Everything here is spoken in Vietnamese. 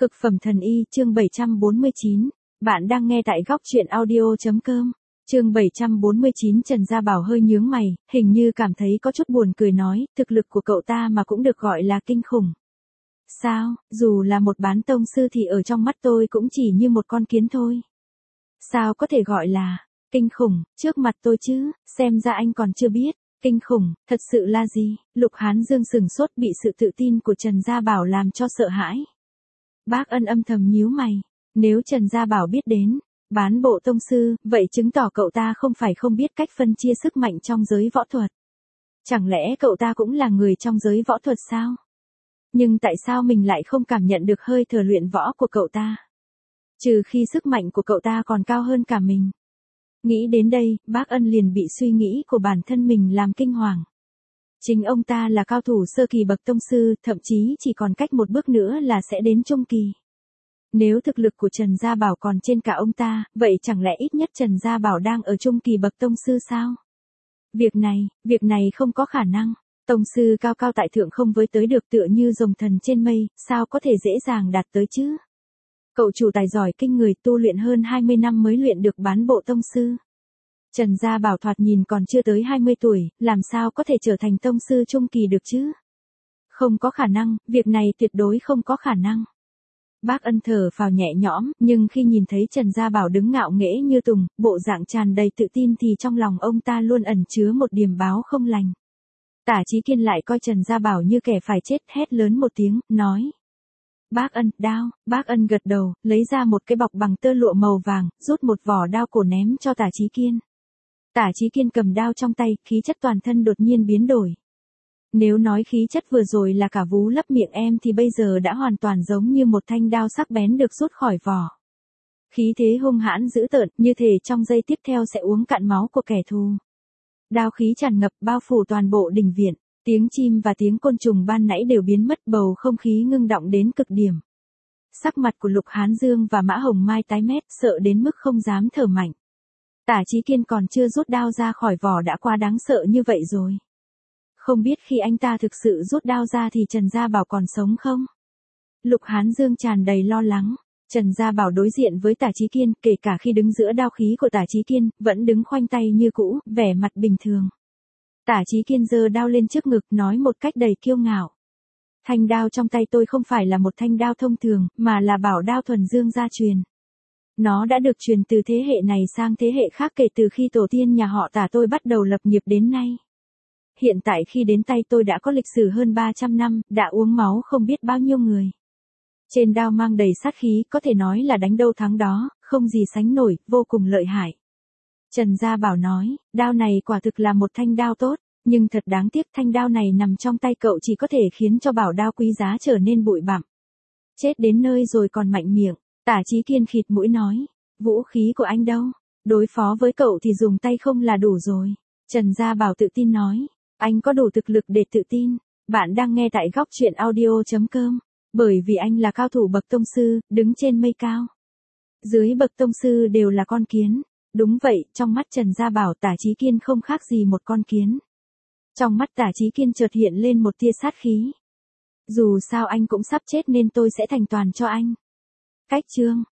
Cực phẩm thần y, chương 749. Bạn đang nghe tại góc truyện audio.com. Chương 749. Trần Gia Bảo hơi nhướng mày, hình như cảm thấy có chút buồn cười nói, thực lực của cậu ta mà cũng được gọi là kinh khủng. Sao, dù là một bán tông sư thì ở trong mắt tôi cũng chỉ như một con kiến thôi. Sao có thể gọi là kinh khủng, trước mặt tôi chứ, xem ra anh còn chưa biết. Kinh khủng, thật sự là gì? Lục Hán Dương sừng sốt bị sự tự tin của Trần Gia Bảo làm cho sợ hãi. Bác Ân âm thầm nhíu mày, nếu Trần Gia Bảo biết đến bán bộ tông sư, vậy chứng tỏ cậu ta không phải không biết cách phân chia sức mạnh trong giới võ thuật. Chẳng lẽ cậu ta cũng là người trong giới võ thuật sao? Nhưng tại sao mình lại không cảm nhận được hơi thở luyện võ của cậu ta? Trừ khi sức mạnh của cậu ta còn cao hơn cả mình. Nghĩ đến đây, bác Ân liền bị suy nghĩ của bản thân mình làm kinh hoàng. Chính ông ta là cao thủ sơ kỳ bậc tông sư, thậm chí chỉ còn cách một bước nữa là sẽ đến trung kỳ. Nếu thực lực của Trần Gia Bảo còn trên cả ông ta, vậy chẳng lẽ ít nhất Trần Gia Bảo đang ở trung kỳ bậc tông sư sao? Việc này không có khả năng. Tông sư cao cao tại thượng không với tới được tựa như rồng thần trên mây, sao có thể dễ dàng đạt tới chứ? Cậu chủ tài giỏi kinh người, tu luyện hơn 20 năm mới luyện được bán bộ tông sư. Trần Gia Bảo thoạt nhìn còn chưa tới 20 tuổi, làm sao có thể trở thành tông sư trung kỳ được chứ? Không có khả năng, việc này tuyệt đối không có khả năng. Bác Ân thở phào nhẹ nhõm, nhưng khi nhìn thấy Trần Gia Bảo đứng ngạo nghễ như tùng, bộ dạng tràn đầy tự tin thì trong lòng ông ta luôn ẩn chứa một điềm báo không lành. Tả Chí Kiên lại coi Trần Gia Bảo như kẻ phải chết, hét lớn một tiếng, nói. Bác Ân, đao. Bác Ân gật đầu, lấy ra một cái bọc bằng tơ lụa màu vàng, rút một vỏ đao cổ ném cho Tả Chí Kiên. Tả Chí Kiên cầm đao trong tay, khí chất toàn thân đột nhiên biến đổi. Nếu nói khí chất vừa rồi là cả vú lấp miệng em thì bây giờ đã hoàn toàn giống như một thanh đao sắc bén được rút khỏi vỏ. Khí thế hung hãn dữ tợn, như thể trong giây tiếp theo sẽ uống cạn máu của kẻ thù. Đao khí tràn ngập bao phủ toàn bộ đình viện, tiếng chim và tiếng côn trùng ban nãy đều biến mất, bầu không khí ngưng động đến cực điểm. Sắc mặt của Lục Hán Dương và Mã Hồng Mai tái mét, sợ đến mức không dám thở mạnh. Tả Chí Kiên còn chưa rút đao ra khỏi vỏ đã quá đáng sợ như vậy rồi. Không biết khi anh ta thực sự rút đao ra thì Trần Gia Bảo còn sống không? Lục Hán Dương tràn đầy lo lắng. Trần Gia Bảo đối diện với Tả Chí Kiên, kể cả khi đứng giữa đao khí của Tả Chí Kiên, vẫn đứng khoanh tay như cũ, vẻ mặt bình thường. Tả Chí Kiên giơ đao lên trước ngực, nói một cách đầy kiêu ngạo. Thanh đao trong tay tôi không phải là một thanh đao thông thường, mà là bảo đao thuần dương gia truyền. Nó đã được truyền từ thế hệ này sang thế hệ khác kể từ khi tổ tiên nhà họ Tả tôi bắt đầu lập nghiệp đến nay. Hiện tại khi đến tay tôi đã có lịch sử hơn 300 năm, đã uống máu không biết bao nhiêu người. Trên đao mang đầy sát khí, có thể nói là đánh đâu thắng đó, không gì sánh nổi, vô cùng lợi hại. Trần Gia Bảo nói, đao này quả thực là một thanh đao tốt, nhưng thật đáng tiếc thanh đao này nằm trong tay cậu chỉ có thể khiến cho bảo đao quý giá trở nên bụi bặm. Chết đến nơi rồi còn mạnh miệng. Tả Chí Kiên khịt mũi nói, vũ khí của anh đâu? Đối phó với cậu thì dùng tay không là đủ rồi. Trần Gia Bảo tự tin nói, anh có đủ thực lực để tự tin. Bạn đang nghe tại góc truyện audio.com. Bởi vì anh là cao thủ bậc tông sư, đứng trên mây cao. Dưới bậc tông sư đều là con kiến. Đúng vậy, trong mắt Trần Gia Bảo Tả Chí Kiên không khác gì một con kiến. Trong mắt Tả Chí Kiên chợt hiện lên một tia sát khí. Dù sao anh cũng sắp chết nên tôi sẽ thành toàn cho anh. Cách chương.